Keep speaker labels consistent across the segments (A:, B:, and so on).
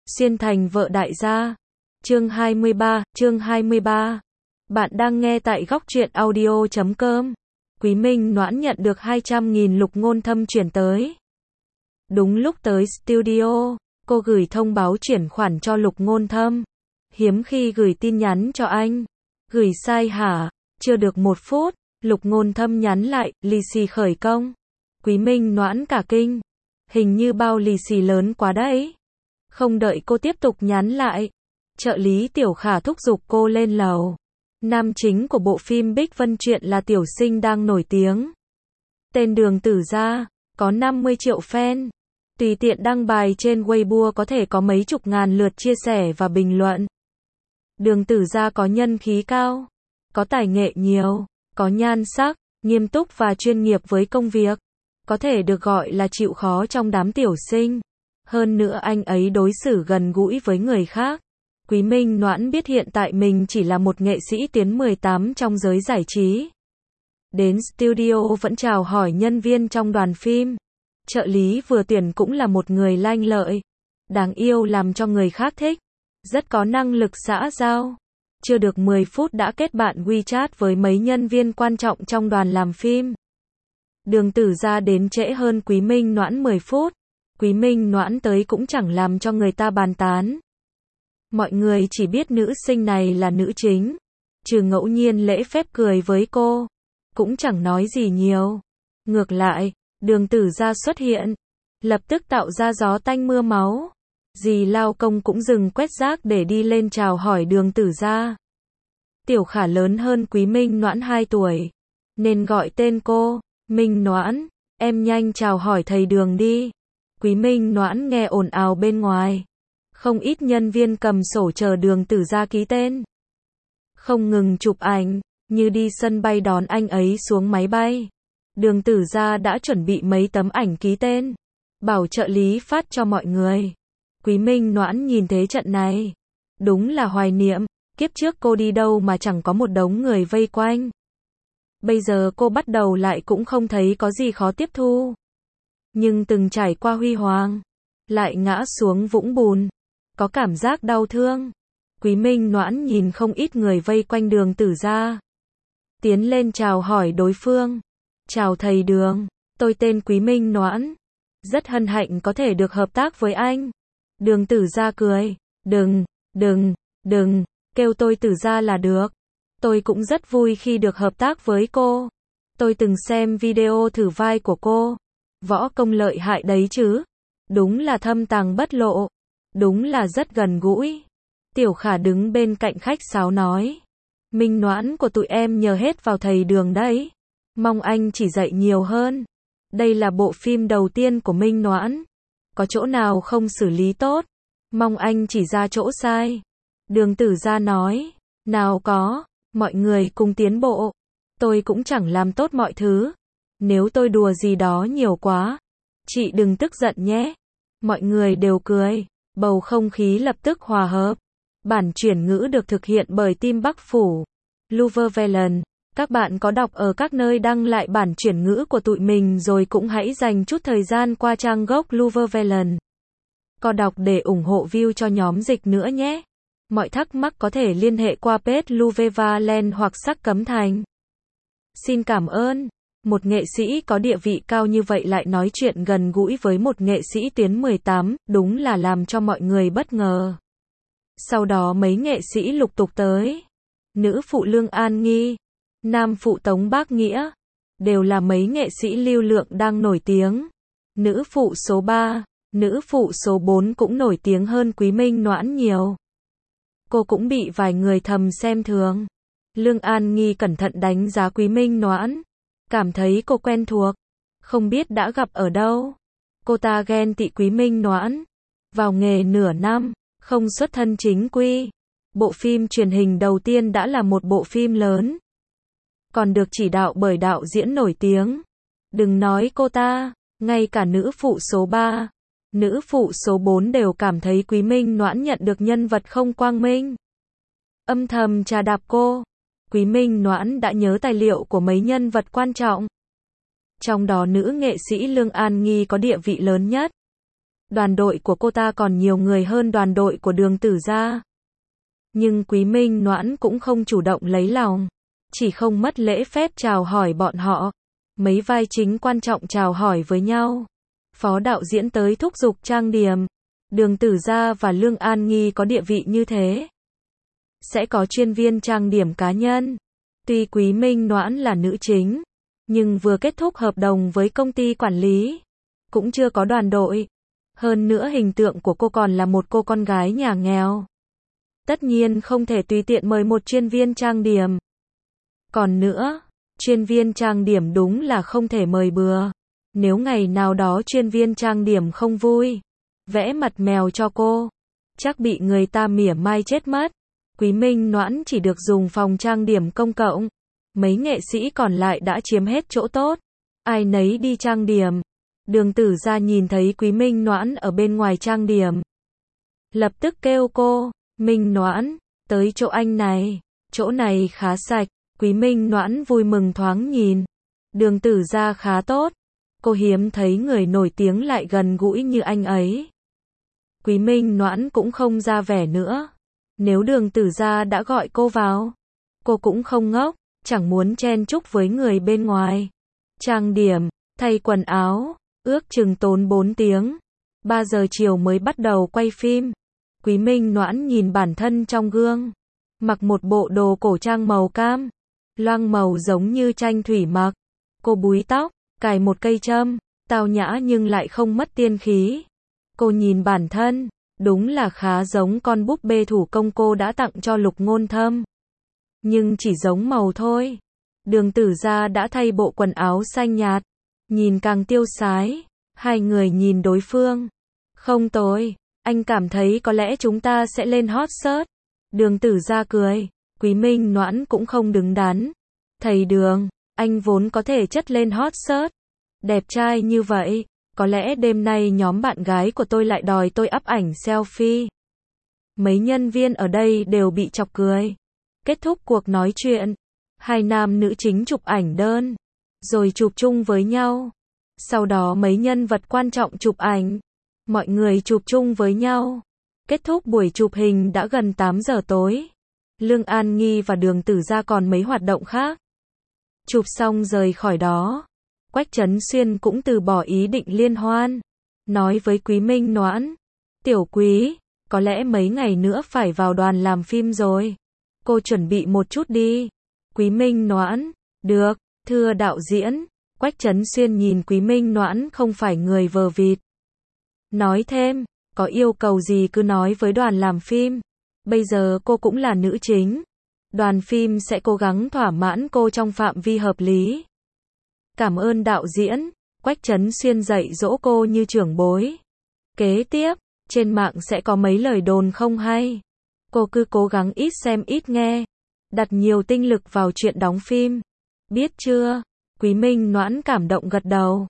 A: Xuyên thành vợ đại gia. Chương 23. Bạn đang nghe tại góc truyện audio.com. Quý Minh Noãn nhận được 200.000 Lục Ngôn Thâm chuyển tới. Đúng lúc tới studio, cô gửi thông báo chuyển khoản cho Lục Ngôn Thâm. Hiếm khi gửi tin nhắn cho anh. Gửi sai hả? Chưa được 1 phút, Lục Ngôn Thâm nhắn lại, lì xì khởi công. Quý Minh Noãn cả kinh. Hình như bao lì xì lớn quá đấy. Không đợi cô tiếp tục nhắn lại, trợ lý Tiểu Khả thúc giục cô lên lầu. Nam chính của bộ phim Bích Vân Truyện là tiểu sinh đang nổi tiếng. Tên Đường Tử Gia, có 50 triệu fan. Tùy tiện đăng bài trên Weibo có thể có mấy chục ngàn lượt chia sẻ và bình luận. Đường Tử Gia có nhân khí cao, có tài nghệ nhiều, có nhan sắc, nghiêm túc và chuyên nghiệp với công việc. Có thể được gọi là chịu khó trong đám tiểu sinh. Hơn nữa anh ấy đối xử gần gũi với người khác. Quý Minh Noãn biết hiện tại mình chỉ là một nghệ sĩ tuyến 18 trong giới giải trí. Đến studio vẫn chào hỏi nhân viên trong đoàn phim. Trợ lý vừa tuyển cũng là một người lanh lợi, đáng yêu làm cho người khác thích, rất có năng lực xã giao. Chưa được 10 phút đã kết bạn WeChat với mấy nhân viên quan trọng trong đoàn làm phim. Đường Tử Gia đến trễ hơn Quý Minh Noãn 10 phút. Quý Minh Noãn tới cũng chẳng làm cho người ta bàn tán. Mọi người chỉ biết nữ sinh này là nữ chính. Trừ ngẫu nhiên lễ phép cười với cô, cũng chẳng nói gì nhiều. Ngược lại, Đường Tử Gia xuất hiện, lập tức tạo ra gió tanh mưa máu. Dì lao công cũng dừng quét rác để đi lên chào hỏi Đường Tử Gia. Tiểu Khả lớn hơn Quý Minh Noãn 2 tuổi, nên gọi tên cô, Minh Noãn, em nhanh chào hỏi thầy Đường đi. Quý Minh Noãn nghe ồn ào bên ngoài. Không ít nhân viên cầm sổ chờ Đường Tử Gia ký tên. Không ngừng chụp ảnh, như đi sân bay đón anh ấy xuống máy bay. Đường Tử Gia đã chuẩn bị mấy tấm ảnh ký tên, bảo trợ lý phát cho mọi người. Quý Minh Noãn nhìn thế trận này, đúng là hoài niệm, kiếp trước cô đi đâu mà chẳng có một đống người vây quanh. Bây giờ cô bắt đầu lại cũng không thấy có gì khó tiếp thu. Nhưng từng trải qua huy hoàng, lại ngã xuống vũng bùn, có cảm giác đau thương. Quý Minh Noãn nhìn không ít người vây quanh Đường Tử Gia, tiến lên chào hỏi đối phương. Chào thầy Đường, tôi tên Quý Minh Noãn, rất hân hạnh có thể được hợp tác với anh. Đường Tử Gia cười, đừng, kêu tôi Tử Gia là được. Tôi cũng rất vui khi được hợp tác với cô. Tôi từng xem video thử vai của cô. Võ công lợi hại đấy chứ. Đúng là thâm tàng bất lộ. Đúng là rất gần gũi. Tiểu Khả đứng bên cạnh khách sáo nói. Minh Noãn của tụi em nhờ hết vào thầy Đường đấy. Mong anh chỉ dạy nhiều hơn. Đây là bộ phim đầu tiên của Minh Noãn. Có chỗ nào không xử lý tốt, mong anh chỉ ra chỗ sai. Đường Tử Gia nói. Nào có, mọi người cùng tiến bộ. Tôi cũng chẳng làm tốt mọi thứ. Nếu tôi đùa gì đó nhiều quá, chị đừng tức giận nhé. Mọi người đều cười, bầu không khí lập tức hòa hợp. Bản chuyển ngữ được thực hiện bởi team Bắc Phủ, Luvervelen. Các bạn có đọc ở các nơi đăng lại bản chuyển ngữ của tụi mình rồi cũng hãy dành chút thời gian qua trang gốc Luvervelen. Có đọc để ủng hộ view cho nhóm dịch nữa nhé. Mọi thắc mắc có thể liên hệ qua page Luvervelen hoặc Sắc Cấm Thành. Xin cảm ơn. Một nghệ sĩ có địa vị cao như vậy lại nói chuyện gần gũi với một nghệ sĩ tuyến 18, đúng là làm cho mọi người bất ngờ. Sau đó mấy nghệ sĩ lục tục tới. Nữ phụ Lương An Nghi, nam phụ Tống Bác Nghĩa, đều là mấy nghệ sĩ lưu lượng đang nổi tiếng. Nữ phụ số 3, nữ phụ số 4 cũng nổi tiếng hơn Quý Minh Noãn nhiều. Cô cũng bị vài người thầm xem thường. Lương An Nghi cẩn thận đánh giá Quý Minh Noãn, cảm thấy cô quen thuộc, không biết đã gặp ở đâu. Cô ta ghen tị Quý Minh Noãn, vào nghề nửa năm, không xuất thân chính quy. Bộ phim truyền hình đầu tiên đã là một bộ phim lớn, còn được chỉ đạo bởi đạo diễn nổi tiếng. Đừng nói cô ta, ngay cả nữ phụ số 3, nữ phụ số 4 đều cảm thấy Quý Minh Noãn nhận được nhân vật không quang minh. Âm thầm trà đạp cô. Quý Minh Noãn đã nhớ tài liệu của mấy nhân vật quan trọng. Trong đó nữ nghệ sĩ Lương An Nghi có địa vị lớn nhất. Đoàn đội của cô ta còn nhiều người hơn đoàn đội của Đường Tử Gia. Nhưng Quý Minh Noãn cũng không chủ động lấy lòng, chỉ không mất lễ phép chào hỏi bọn họ. Mấy vai chính quan trọng chào hỏi với nhau. Phó đạo diễn tới thúc giục trang điểm. Đường Tử Gia và Lương An Nghi có địa vị như thế, sẽ có chuyên viên trang điểm cá nhân. Tuy Quý Minh Noãn là nữ chính, nhưng vừa kết thúc hợp đồng với công ty quản lý, cũng chưa có đoàn đội. Hơn nữa hình tượng của cô còn là một cô con gái nhà nghèo. Tất nhiên không thể tùy tiện mời một chuyên viên trang điểm. Còn nữa, chuyên viên trang điểm đúng là không thể mời bừa. Nếu ngày nào đó chuyên viên trang điểm không vui, vẽ mặt mèo cho cô, chắc bị người ta mỉa mai chết mất. Quý Minh Noãn chỉ được dùng phòng trang điểm công cộng. Mấy nghệ sĩ còn lại đã chiếm hết chỗ tốt, ai nấy đi trang điểm. Đường Tử Gia nhìn thấy Quý Minh Noãn ở bên ngoài trang điểm, lập tức kêu cô, Minh Noãn, tới chỗ anh này, chỗ này khá sạch. Quý Minh Noãn vui mừng thoáng nhìn, Đường Tử Gia khá tốt, cô hiếm thấy người nổi tiếng lại gần gũi như anh ấy. Quý Minh Noãn cũng không ra vẻ nữa, nếu Đường Tử Gia đã gọi cô vào, cô cũng không ngốc, chẳng muốn chen chúc với người bên ngoài. Trang điểm, thay quần áo, ước chừng tốn 4 tiếng. 3 giờ chiều mới bắt đầu quay phim. Quý Minh Noãn nhìn bản thân trong gương, mặc một bộ đồ cổ trang màu cam, loang màu giống như tranh thủy mặc. Cô búi tóc, cài một cây châm, tao nhã nhưng lại không mất tiên khí. Cô nhìn bản thân, đúng là khá giống con búp bê thủ công cô đã tặng cho Lục Ngôn Thâm. Nhưng chỉ giống màu thôi. Đường Tử Gia đã thay bộ quần áo xanh nhạt, nhìn càng tiêu sái. Hai người nhìn đối phương. Không tồi, anh cảm thấy có lẽ chúng ta sẽ lên hot search. Đường Tử Gia cười, Quý Minh Noãn cũng không đứng đắn. Thầy Đường, anh vốn có thể chất lên hot search. Đẹp trai như vậy, có lẽ đêm nay nhóm bạn gái của tôi lại đòi tôi up ảnh selfie. Mấy nhân viên ở đây đều bị chọc cười. Kết thúc cuộc nói chuyện, hai nam nữ chính chụp ảnh đơn, rồi chụp chung với nhau. Sau đó mấy nhân vật quan trọng chụp ảnh, mọi người chụp chung với nhau. Kết thúc buổi chụp hình đã gần 8 giờ tối. Lương An Nghi và Đường Tử Gia còn mấy hoạt động khác. Chụp xong rời khỏi đó, Quách Trấn Xuyên cũng từ bỏ ý định liên hoan. Nói với Quý Minh Noãn, Tiểu Quý, có lẽ mấy ngày nữa phải vào đoàn làm phim rồi. Cô chuẩn bị một chút đi. Quý Minh Noãn, được, thưa đạo diễn. Quách Trấn Xuyên nhìn Quý Minh Noãn không phải người vờ vịt. Nói thêm, có yêu cầu gì cứ nói với đoàn làm phim. Bây giờ cô cũng là nữ chính. Đoàn phim sẽ cố gắng thỏa mãn cô trong phạm vi hợp lý. Cảm ơn đạo diễn. Quách Trấn Xuyên dạy dỗ cô như trưởng bối. Kế tiếp, trên mạng sẽ có mấy lời đồn không hay. Cô cứ cố gắng ít xem ít nghe. Đặt nhiều tinh lực vào chuyện đóng phim. Biết chưa? Quý Minh Noãn cảm động gật đầu.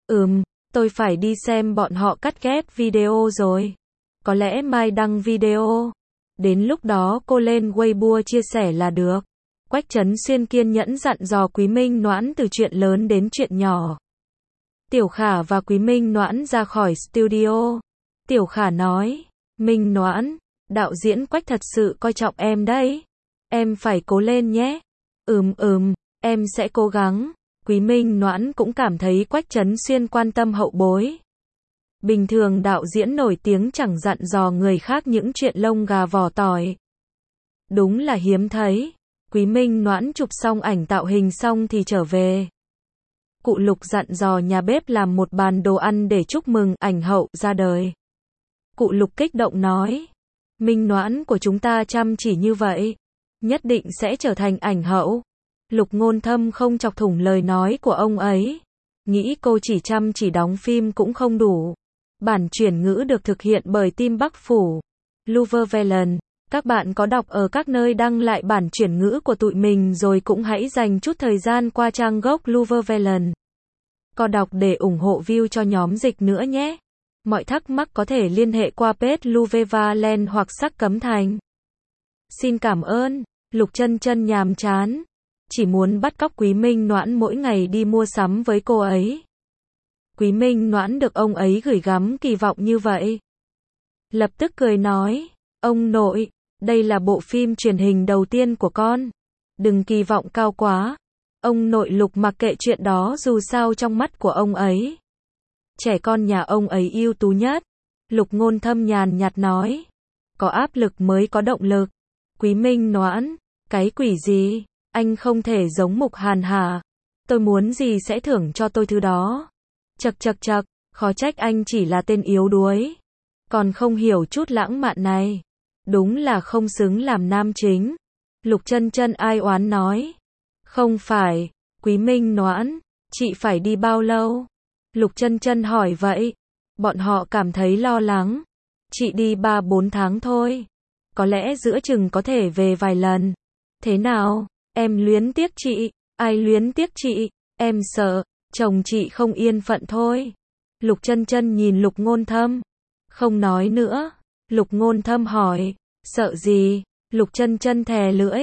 A: Tôi phải đi xem bọn họ cắt ghép video rồi. Có lẽ mai đăng video. Đến lúc đó cô lên Weibo chia sẻ là được. Quách Trấn Xuyên kiên nhẫn dặn dò Quý Minh Noãn từ chuyện lớn đến chuyện nhỏ. Tiểu Khả và Quý Minh Noãn ra khỏi studio. Tiểu Khả nói, Minh Noãn, đạo diễn Quách thật sự coi trọng em đấy. Em phải cố lên nhé. Em sẽ cố gắng. Quý Minh Noãn cũng cảm thấy Quách Trấn Xuyên quan tâm hậu bối. Bình thường đạo diễn nổi tiếng chẳng dặn dò người khác những chuyện lông gà vỏ tỏi. Đúng là hiếm thấy. Quý Minh Noãn chụp xong ảnh tạo hình xong thì trở về. Cụ Lục dặn dò nhà bếp làm một bàn đồ ăn để chúc mừng ảnh hậu ra đời. Cụ Lục kích động nói, Minh Noãn của chúng ta chăm chỉ như vậy, nhất định sẽ trở thành ảnh hậu. Lục Ngôn Thâm không chọc thủng lời nói của ông ấy. Nghĩ cô chỉ chăm chỉ đóng phim cũng không đủ. Bản chuyển ngữ được thực hiện bởi team Bắc Phủ. Luvervelen. Các bạn có đọc ở các nơi đăng lại bản chuyển ngữ của tụi mình rồi cũng hãy dành chút thời gian qua trang gốc Luvervelen. Có đọc để ủng hộ view cho nhóm dịch nữa nhé. Mọi thắc mắc có thể liên hệ qua page Luvervelen hoặc Sắc Cấm Thành. Xin cảm ơn. Lục Chân Chân nhàm chán. Chỉ muốn bắt cóc Quý Minh Noãn mỗi ngày đi mua sắm với cô ấy. Quý Minh Noãn được ông ấy gửi gắm kỳ vọng như vậy. Lập tức cười nói, ông nội, đây là bộ phim truyền hình đầu tiên của con. Đừng kỳ vọng cao quá. Ông nội Lục mặc kệ chuyện đó dù sao trong mắt của ông ấy. Trẻ con nhà ông ấy ưu tú nhất. Lục Ngôn Thâm nhàn nhạt nói. Có áp lực mới có động lực. Quý Minh Noãn, cái quỷ gì? Anh không thể giống Mục Hàn hả? Tôi muốn gì sẽ thưởng cho tôi thứ đó. Chậc chậc chậc, khó trách anh chỉ là tên yếu đuối. Còn không hiểu chút lãng mạn này. Đúng là không xứng làm nam chính. Lục Chân Chân ai oán nói. Không phải, Quý Minh Noãn, chị phải đi bao lâu? Lục Chân Chân hỏi vậy. Bọn họ cảm thấy lo lắng. Chị đi 3-4 tháng thôi. Có lẽ giữa chừng có thể về vài lần. Thế nào, em luyến tiếc chị? Ai luyến tiếc chị? Em sợ, chồng chị không yên phận thôi. Lục Chân Chân nhìn Lục Ngôn Thâm. Không nói nữa. Lục Ngôn Thâm hỏi, sợ gì? Lục Chân Chân thè lưỡi.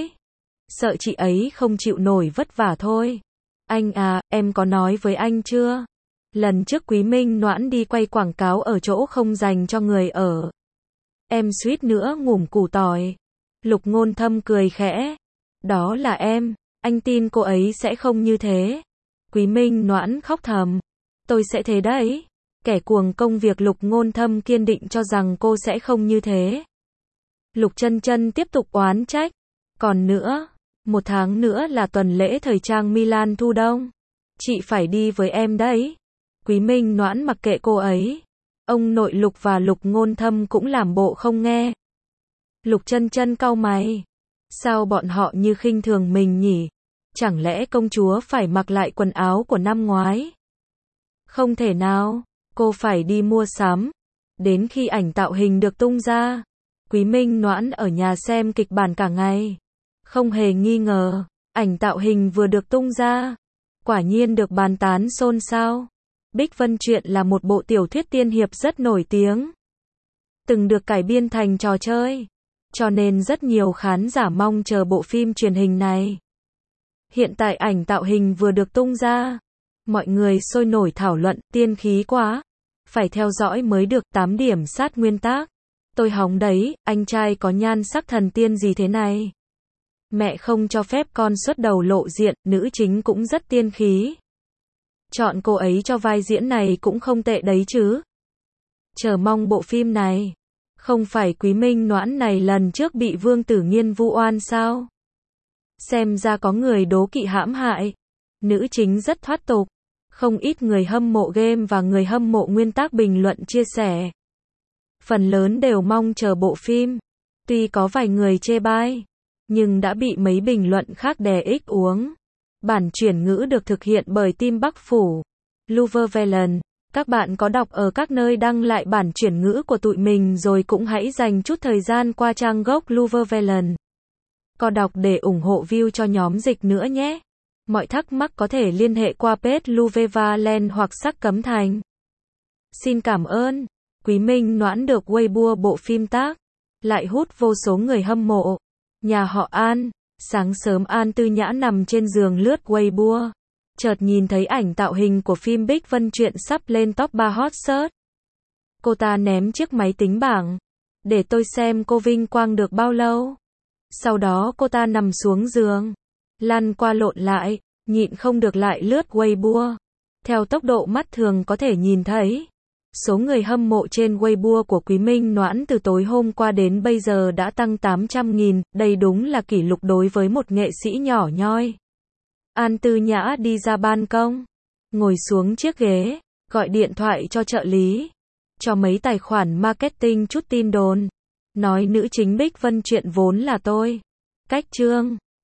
A: Sợ chị ấy không chịu nổi vất vả thôi. Anh à, em có nói với anh chưa? Lần trước Quý Minh Noãn đi quay quảng cáo ở chỗ không dành cho người ở. Em suýt nữa ngủm củ tỏi. Lục Ngôn Thâm cười khẽ. Đó là em, anh tin cô ấy sẽ không như thế. Quý Minh Noãn khóc thầm. Tôi sẽ thế đấy. Kẻ cuồng công việc Lục Ngôn Thâm kiên định cho rằng cô sẽ không như thế. Lục Chân Chân tiếp tục oán trách. Còn nữa, 1 tháng nữa là tuần lễ thời trang Milan thu đông. Chị phải đi với em đấy. Quý Minh Noãn mặc kệ cô ấy. Ông nội Lục và Lục Ngôn Thâm cũng làm bộ không nghe. Lục Chân Chân cau mày. Sao bọn họ như khinh thường mình nhỉ? Chẳng lẽ công chúa phải mặc lại quần áo của năm ngoái? Không thể nào, cô phải đi mua sắm. Đến khi ảnh tạo hình được tung ra, Quý Minh Noãn ở nhà xem kịch bản cả ngày. Không hề nghi ngờ, ảnh tạo hình vừa được tung ra, quả nhiên được bàn tán xôn xao. Bích Vân Truyện là một bộ tiểu thuyết tiên hiệp rất nổi tiếng, từng được cải biên thành trò chơi, cho nên rất nhiều khán giả mong chờ bộ phim truyền hình này. Hiện tại ảnh tạo hình vừa được tung ra, mọi người sôi nổi thảo luận, tiên khí quá, phải theo dõi mới được, 8 điểm sát nguyên tác. Tôi hóng đấy, anh trai có nhan sắc thần tiên gì thế này? Mẹ không cho phép con xuất đầu lộ diện, nữ chính cũng rất tiên khí. Chọn cô ấy cho vai diễn này cũng không tệ đấy chứ. Chờ mong bộ phim này. Không phải Quý Minh Noãn này lần trước bị Vương Tử Nghiên vu oan sao? Xem ra có người đố kỵ hãm hại. Nữ chính rất thoát tục. Không ít người hâm mộ game và người hâm mộ nguyên tác bình luận chia sẻ. Phần lớn đều mong chờ bộ phim. Tuy có vài người chê bai, nhưng đã bị mấy bình luận khác đè ích uống. Bản chuyển ngữ được thực hiện bởi team Bắc Phủ, Luvervelen. Các bạn có đọc ở các nơi đăng lại bản chuyển ngữ của tụi mình rồi cũng hãy dành chút thời gian qua trang gốc Luvervelen. Có đọc để ủng hộ view cho nhóm dịch nữa nhé. Mọi thắc mắc có thể liên hệ qua page Luvervelen hoặc Sắc Cấm Thành. Xin cảm ơn. Quý Minh Noãn được Weibo bộ phim tác, lại hút vô số người hâm mộ. Nhà họ An, sáng sớm An Tư Nhã nằm trên giường lướt Weibo, chợt nhìn thấy ảnh tạo hình của phim Bích Vân Truyện sắp lên top 3 hot search. Cô ta ném chiếc máy tính bảng, để tôi xem cô vinh quang được bao lâu. Sau đó cô ta nằm xuống giường, lăn qua lộn lại, nhịn không được lại lướt Weibo. Theo tốc độ mắt thường có thể nhìn thấy, số người hâm mộ trên Weibo của Quý Minh Noãn từ tối hôm qua đến bây giờ đã tăng 800.000, đây đúng là kỷ lục đối với một nghệ sĩ nhỏ nhoi. An Tư Nhã đi ra ban công, ngồi xuống chiếc ghế, gọi điện thoại cho trợ lý, cho mấy tài khoản marketing chút tin đồn, nói nữ chính Bích Vân Truyện vốn là tôi. Cách chương